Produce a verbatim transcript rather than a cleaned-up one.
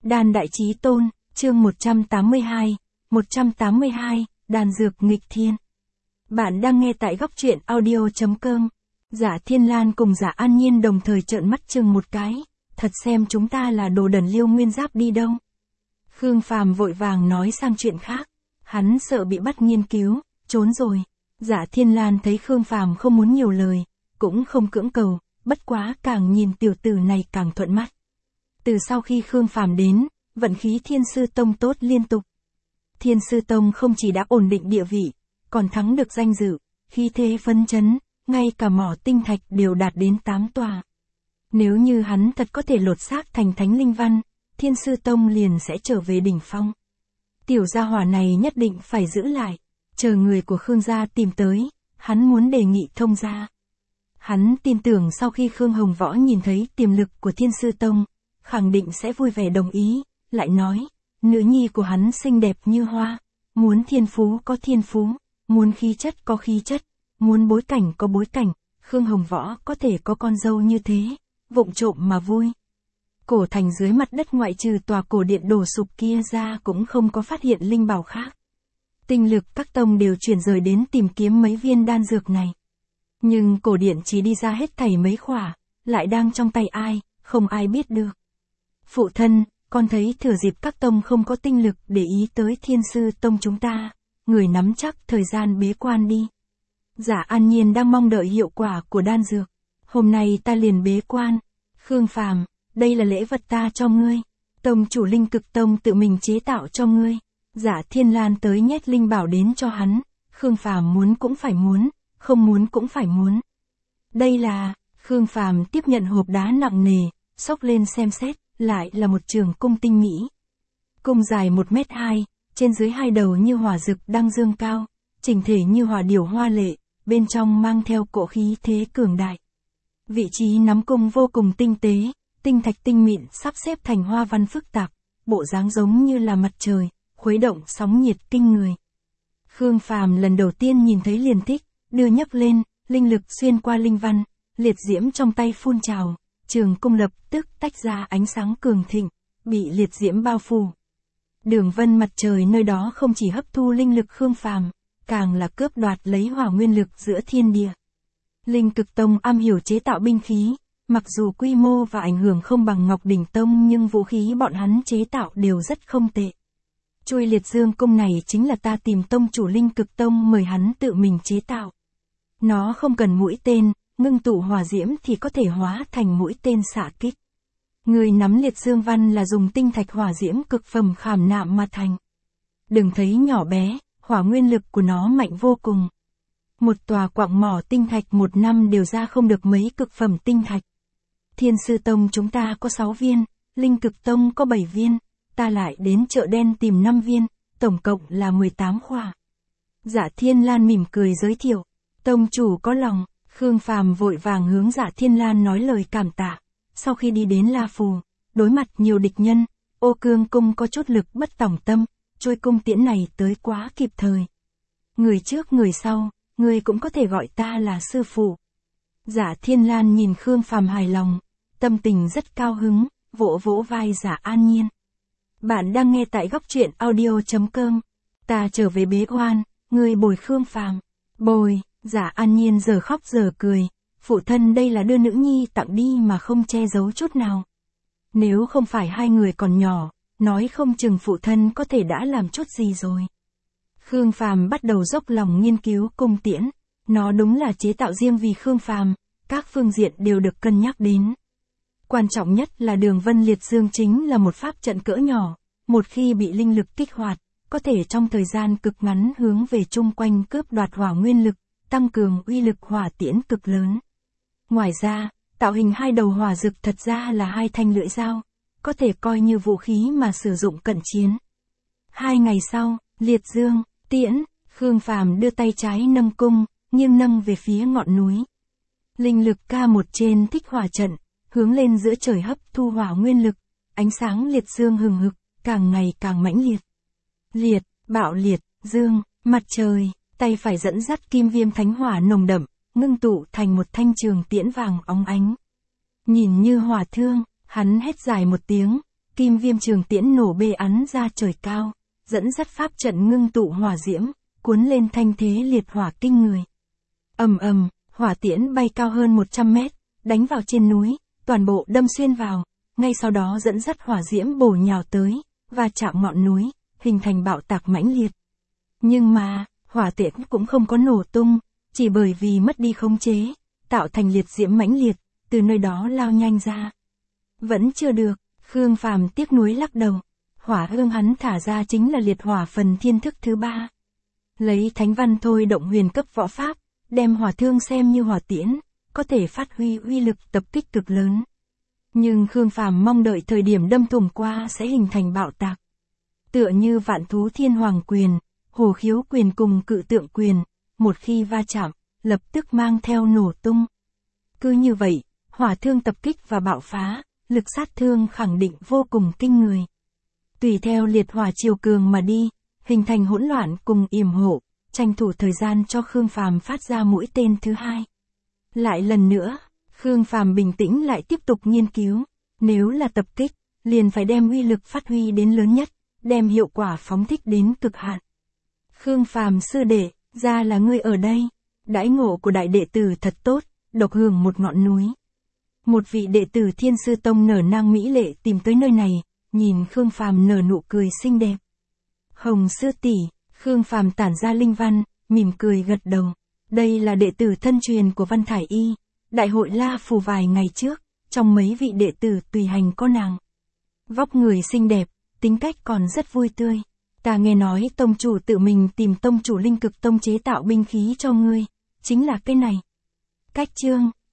Đan Đại Chí Tôn, chương một trăm tám mươi hai, một trăm tám mươi hai, đan dược nghịch thiên. Bạn đang nghe tại góc truyện audio chấm com. Giả Thiên Lan cùng Giả An Nhiên đồng thời trợn mắt chừng một cái, thật xem chúng ta là đồ đần Liêu Nguyên Giáp đi đâu. Khương Phàm vội vàng nói sang chuyện khác, hắn sợ bị bắt nghiên cứu, trốn rồi. Giả Thiên Lan thấy Khương Phàm không muốn nhiều lời, cũng không cưỡng cầu, bất quá càng nhìn tiểu tử này càng thuận mắt. Từ sau khi Khương Phàm đến, vận khí Thiên Sư Tông tốt liên tục. Thiên Sư Tông không chỉ đã ổn định địa vị, còn thắng được danh dự, khí thế phấn chấn, ngay cả mỏ tinh thạch đều đạt đến tám tòa. Nếu như hắn thật có thể lột xác thành Thánh Linh Văn, Thiên Sư Tông liền sẽ trở về đỉnh phong. Tiểu gia hỏa này nhất định phải giữ lại, chờ người của Khương gia tìm tới, hắn muốn đề nghị thông gia. Hắn tin tưởng sau khi Khương Hồng Võ nhìn thấy tiềm lực của Thiên Sư Tông, khẳng định sẽ vui vẻ đồng ý, lại nói, nữ nhi của hắn xinh đẹp như hoa, muốn thiên phú có thiên phú, muốn khí chất có khí chất, muốn bối cảnh có bối cảnh, Khương Hồng Võ có thể có con dâu như thế, vụng trộm mà vui. Cổ thành dưới mặt đất ngoại trừ tòa cổ điện đổ sụp kia ra cũng không có phát hiện linh bảo khác. Tinh lực các tông đều chuyển rời đến tìm kiếm mấy viên đan dược này. Nhưng cổ điện chỉ đi ra hết thảy mấy khỏa, lại đang trong tay ai, không ai biết được. Phụ thân, con thấy thừa dịp các tông không có tinh lực để ý tới Thiên Sư Tông chúng ta, người nắm chắc thời gian bế quan đi. Giả An Nhiên đang mong đợi hiệu quả của đan dược. Hôm nay ta liền bế quan. Khương Phàm, đây là lễ vật ta cho ngươi. Tông chủ Linh Cực Tông tự mình chế tạo cho ngươi. Giả Thiên Lan tới nhét linh bảo đến cho hắn. Khương Phàm muốn cũng phải muốn, không muốn cũng phải muốn. Đây là, Khương Phàm tiếp nhận hộp đá nặng nề, xốc lên xem xét, lại là một trường cung tinh mỹ. Cung dài một mét hai, trên dưới hai đầu như hỏa rực đang dương cao, chỉnh thể như hỏa điểu hoa lệ, bên trong mang theo cỗ khí thế cường đại. Vị trí nắm cung vô cùng tinh tế, tinh thạch tinh mịn sắp xếp thành hoa văn phức tạp, bộ dáng giống như là mặt trời, khuấy động sóng nhiệt kinh người. Khương Phàm lần đầu tiên nhìn thấy liền thích, đưa nhấc lên, linh lực xuyên qua linh văn, liệt diễm trong tay phun trào, trường cung lập tức tách ra ánh sáng cường thịnh, bị liệt diễm bao phủ. Đường vân mặt trời nơi đó không chỉ hấp thu linh lực Khương Phàm, càng là cướp đoạt lấy hỏa nguyên lực giữa thiên địa. Linh Cực Tông am hiểu chế tạo binh khí, mặc dù quy mô và ảnh hưởng không bằng Ngọc Đỉnh Tông nhưng vũ khí bọn hắn chế tạo đều rất không tệ. Chuôi liệt dương cung này chính là ta tìm tông chủ Linh Cực Tông mời hắn tự mình chế tạo. Nó không cần mũi tên, ngưng tụ hỏa diễm thì có thể hóa thành mũi tên xạ kích. Người nắm liệt dương văn là dùng tinh thạch hỏa diễm cực phẩm khảm nạm mà thành. Đừng thấy nhỏ bé, hỏa nguyên lực của nó mạnh vô cùng. Một tòa quặng mỏ tinh thạch một năm đều ra không được mấy cực phẩm tinh thạch. Thiên Sư Tông chúng ta có sáu viên, Linh Cực Tông có bảy viên, ta lại đến chợ đen tìm năm viên, tổng cộng là mười tám khỏa. Giả Thiên Lan mỉm cười giới thiệu, tông chủ có lòng. Khương Phàm vội vàng hướng Giả Thiên Lan nói lời cảm tạ. Sau khi đi đến La Phù, đối mặt nhiều địch nhân, Ô Cương Cung có chút lực bất tòng tâm, trôi cung tiễn này tới quá kịp thời. Người trước người sau, người cũng có thể gọi ta là sư phụ. Giả Thiên Lan nhìn Khương Phàm hài lòng, tâm tình rất cao hứng, vỗ vỗ vai Giả An Nhiên. Bạn đang nghe tại góc truyện audio chấm com. Ta trở về bế quan, người bồi Khương Phàm. Bồi. Giả An Nhiên giờ khóc giờ cười, phụ thân đây là đưa nữ nhi tặng đi mà không che giấu chút nào. Nếu không phải hai người còn nhỏ, nói không chừng phụ thân có thể đã làm chút gì rồi. Khương Phàm bắt đầu dốc lòng nghiên cứu cung tiễn, nó đúng là chế tạo riêng vì Khương Phàm, các phương diện đều được cân nhắc đến. Quan trọng nhất là đường vân liệt dương chính là một pháp trận cỡ nhỏ, một khi bị linh lực kích hoạt, có thể trong thời gian cực ngắn hướng về chung quanh cướp đoạt hỏa nguyên lực, tăng cường uy lực hỏa tiễn cực lớn. Ngoài ra, tạo hình hai đầu hỏa rực thật ra là hai thanh lưỡi dao, có thể coi như vũ khí mà sử dụng cận chiến. Hai ngày sau, liệt dương, tiễn, Khương Phàm đưa tay trái nâng cung, nghiêng nâng về phía ngọn núi. Linh lực ca một trên thích hỏa trận, hướng lên giữa trời hấp thu hỏa nguyên lực, ánh sáng liệt dương hừng hực, càng ngày càng mãnh liệt. Liệt, bạo liệt, dương, mặt trời. Tay phải dẫn dắt kim viêm thánh hỏa nồng đậm, ngưng tụ thành một thanh trường tiễn vàng óng ánh. Nhìn như hỏa thương, hắn hét dài một tiếng, Kim Viêm Trường Tiễn nổ bê ắn ra trời cao, dẫn dắt pháp trận ngưng tụ hỏa diễm, cuốn lên thanh thế liệt hỏa kinh người. Ầm ầm, hỏa tiễn bay cao hơn một trăm mét, đánh vào trên núi, toàn bộ đâm xuyên vào, ngay sau đó dẫn dắt hỏa diễm bổ nhào tới, và chạm ngọn núi, hình thành bạo tạc mãnh liệt. Nhưng mà, hỏa tiễn cũng không có nổ tung, chỉ bởi vì mất đi khống chế, tạo thành liệt diễm mãnh liệt, từ nơi đó lao nhanh ra. Vẫn chưa được, Khương Phàm tiếc nuối lắc đầu. Hỏa hương hắn thả ra chính là liệt hỏa phần thiên thức thứ ba. Lấy thánh văn thôi động huyền cấp võ pháp, đem hỏa thương xem như hỏa tiễn, có thể phát huy uy lực tập kích cực lớn. Nhưng Khương Phàm mong đợi thời điểm đâm thủng qua sẽ hình thành bạo tạc. Tựa như vạn thú thiên hoàng quyền, hồ khiếu quyền cùng cự tượng quyền, một khi va chạm, lập tức mang theo nổ tung. Cứ như vậy, hỏa thương tập kích và bạo phá, lực sát thương khẳng định vô cùng kinh người. Tùy theo liệt hỏa chiều cường mà đi, hình thành hỗn loạn cùng yểm hộ, tranh thủ thời gian cho Khương Phàm phát ra mũi tên thứ hai. Lại lần nữa, Khương Phàm bình tĩnh lại tiếp tục nghiên cứu, nếu là tập kích, liền phải đem uy lực phát huy đến lớn nhất, đem hiệu quả phóng thích đến cực hạn. Khương Phàm sư đệ, ra là ngươi ở đây, đãi ngộ của đại đệ tử thật tốt, độc hưởng một ngọn núi. Một vị đệ tử Thiên Sư Tông nở nang mỹ lệ tìm tới nơi này, nhìn Khương Phàm nở nụ cười xinh đẹp. Hồng sư tỷ, Khương Phàm tản ra linh văn, mỉm cười gật đầu. Đây là đệ tử thân truyền của Văn Thải Y, đại hội La Phù vài ngày trước, trong mấy vị đệ tử tùy hành có nàng. Vóc người xinh đẹp, tính cách còn rất vui tươi. Ta nghe nói tông chủ tự mình tìm tông chủ Linh Cực Tông chế tạo binh khí cho ngươi, chính là cái này. Cách chương